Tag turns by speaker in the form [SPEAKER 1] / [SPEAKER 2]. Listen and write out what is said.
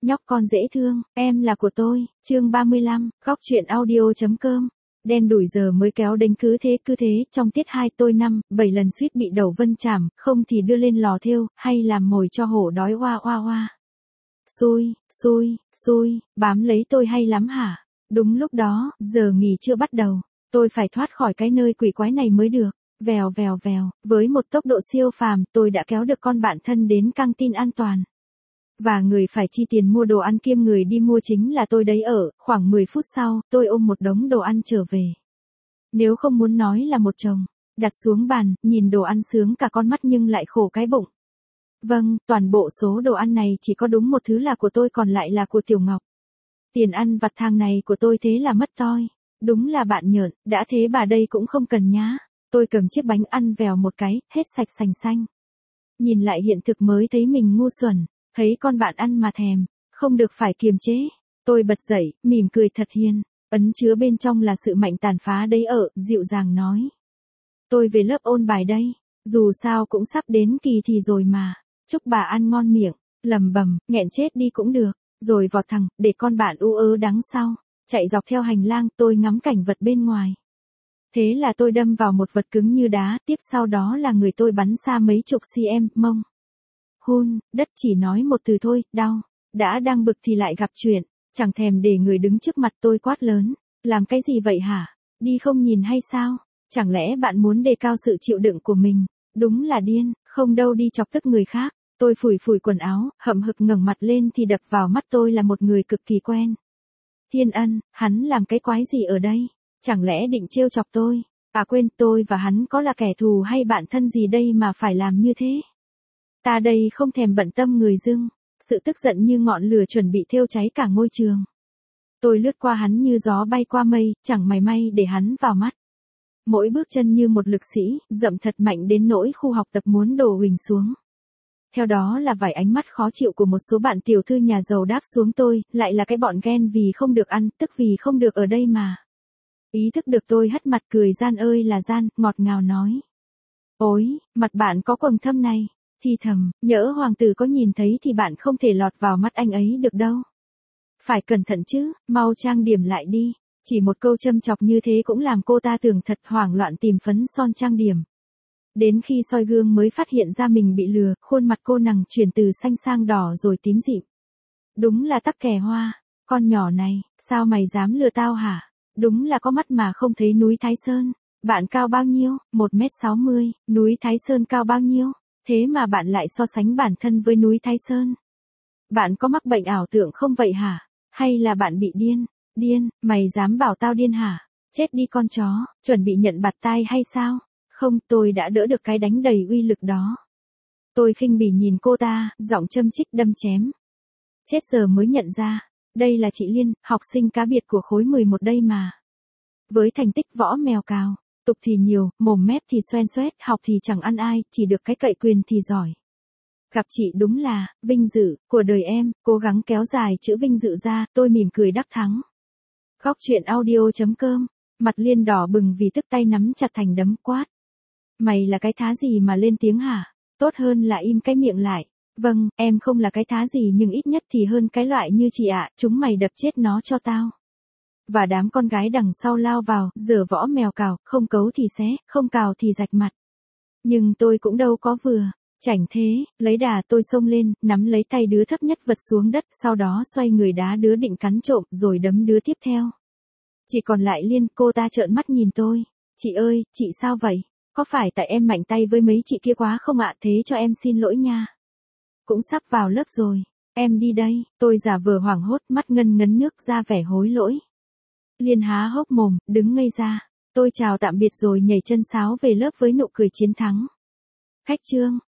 [SPEAKER 1] nhóc con dễ thương, em là của tôi, chương 35, góc chuyện audio.com. Đen đủi giờ mới kéo đến cứ thế, trong tiết 2 tôi 5-7 lần suýt bị đầu vân chảm, không thì đưa lên lò thêu, hay làm mồi cho hổ đói oa oa oa. Xui, bám lấy tôi hay lắm hả? Đúng lúc đó, giờ nghỉ chưa bắt đầu, tôi phải thoát khỏi cái nơi quỷ quái này mới được. Vèo, với một tốc độ siêu phàm, tôi đã kéo được con bạn thân đến căng tin an toàn. Và người phải chi tiền mua đồ ăn kiêm người đi mua chính là tôi đấy. Khoảng 10 phút sau, tôi ôm một đống đồ ăn trở về. Nếu không muốn nói là một chồng, đặt xuống bàn, nhìn đồ ăn sướng cả con mắt nhưng lại khổ cái bụng. Vâng, toàn bộ số đồ ăn này chỉ có đúng một thứ là của tôi, còn lại là của Tiểu Ngọc. Tiền ăn vặt tháng này của tôi thế là mất toi. Đúng là bạn nhợn, đã thế bà đây cũng không cần nhá. Tôi cầm chiếc bánh ăn vèo một cái, hết sạch sành xanh. Nhìn lại hiện thực mới thấy mình ngu xuẩn, thấy con bạn ăn mà thèm, không được phải kiềm chế. Tôi bật dậy, mỉm cười thật hiền, ấn chứa bên trong là sự mạnh tàn phá đấy. Dịu dàng nói. Tôi về lớp ôn bài đây, dù sao cũng sắp đến kỳ thì rồi mà. Chúc bà ăn ngon miệng, lầm bầm, nghẹn chết đi cũng được, rồi vọt thẳng, để con bạn u ớ đằng sau. Chạy dọc theo hành lang, tôi ngắm cảnh vật bên ngoài. Thế là tôi đâm vào một vật cứng như đá, tiếp sau đó là người tôi bắn xa mấy chục cm, mông. Đất chỉ nói một từ thôi, đau. Đã đang bực thì lại gặp chuyện, chẳng thèm để người đứng trước mặt tôi quát lớn. Làm cái gì vậy hả? Đi không nhìn hay sao? Chẳng lẽ bạn muốn đề cao sự chịu đựng của mình? Đúng là điên, không đâu đi chọc tức người khác. Tôi phủi quần áo, hậm hực ngẩng mặt lên thì đập vào mắt tôi là một người cực kỳ quen. Thiên Ân, hắn làm cái quái gì ở đây? Chẳng lẽ định trêu chọc tôi? Quên, tôi và hắn có là kẻ thù hay bạn thân gì đây mà phải làm như thế? Ta đây không thèm bận tâm người dưng. Sự tức giận như ngọn lửa chuẩn bị thiêu cháy cả ngôi trường. Tôi lướt qua hắn như gió bay qua mây, chẳng mảy may để hắn vào mắt. Mỗi bước chân như một lực sĩ, dậm thật mạnh đến nỗi khu học tập muốn đổ huỳnh xuống. Theo đó là vài ánh mắt khó chịu của một số bạn tiểu thư nhà giàu đáp xuống tôi, lại là cái bọn ghen vì không được ăn, tức vì không được ở đây mà. Ý thức được tôi hất mặt cười gian ơi là gian, ngọt ngào nói. Ôi, mặt bạn có quầng thâm này. Thì thầm, nhỡ hoàng tử có nhìn thấy thì bạn không thể lọt vào mắt anh ấy được đâu. Phải cẩn thận chứ, mau trang điểm lại đi. Chỉ một câu châm chọc như thế cũng làm cô ta tưởng thật, hoảng loạn tìm phấn son trang điểm. Đến khi soi gương mới phát hiện ra mình bị lừa, khuôn mặt cô nàng chuyển từ xanh sang đỏ rồi tím dịm. Đúng là tắc kè hoa, con nhỏ này, sao mày dám lừa tao hả? Đúng là có mắt mà không thấy núi Thái Sơn. Bạn cao bao nhiêu? 1m60, núi Thái Sơn cao bao nhiêu? Thế mà bạn lại so sánh bản thân với núi Thái Sơn. Bạn có mắc bệnh ảo tưởng không vậy hả? Hay là bạn bị điên? Điên, mày dám bảo tao điên hả? Chết đi con chó, chuẩn bị nhận bạt tai hay sao? Không, tôi đã đỡ được cái đánh đầy uy lực đó. Tôi khinh bỉ nhìn cô ta, giọng châm chích đâm chém. Chết giờ mới nhận ra, đây là chị Liên, học sinh cá biệt của khối 11 đây mà. Với thành tích võ mèo cào, tục thì nhiều, mồm mép thì xoen xoét, học thì chẳng ăn ai, chỉ được cái cậy quyền thì giỏi. Gặp chị đúng là, vinh dự, của đời em, cố gắng kéo dài chữ vinh dự ra, tôi mỉm cười đắc thắng. Góc chuyện audio.com, mặt Liên đỏ bừng vì tức tay nắm chặt thành đấm quát. Mày là cái thá gì mà lên tiếng hả? Tốt hơn là im cái miệng lại. Vâng, em không là cái thá gì nhưng ít nhất thì hơn cái loại như chị ạ, chúng mày đập chết nó cho tao. Và đám con gái đằng sau lao vào, giở võ mèo cào, không cấu thì xé, không cào thì rạch mặt. Nhưng tôi cũng đâu có vừa, chảnh thế, lấy đà tôi xông lên, nắm lấy tay đứa thấp nhất vật xuống đất, sau đó xoay người đá đứa định cắn trộm, rồi đấm đứa tiếp theo. Chỉ còn lại Liên, cô ta trợn mắt nhìn tôi. Chị ơi, chị sao vậy? Có phải tại em mạnh tay với mấy chị kia quá không ạ? Thế cho em xin lỗi nha. Cũng sắp vào lớp rồi, em đi đây. Tôi giả vờ hoảng hốt, mắt ngân ngấn nước ra vẻ hối lỗi. Liên há hốc mồm, đứng ngây ra. Tôi chào tạm biệt rồi nhảy chân sáo về lớp với nụ cười chiến thắng. Khách trương,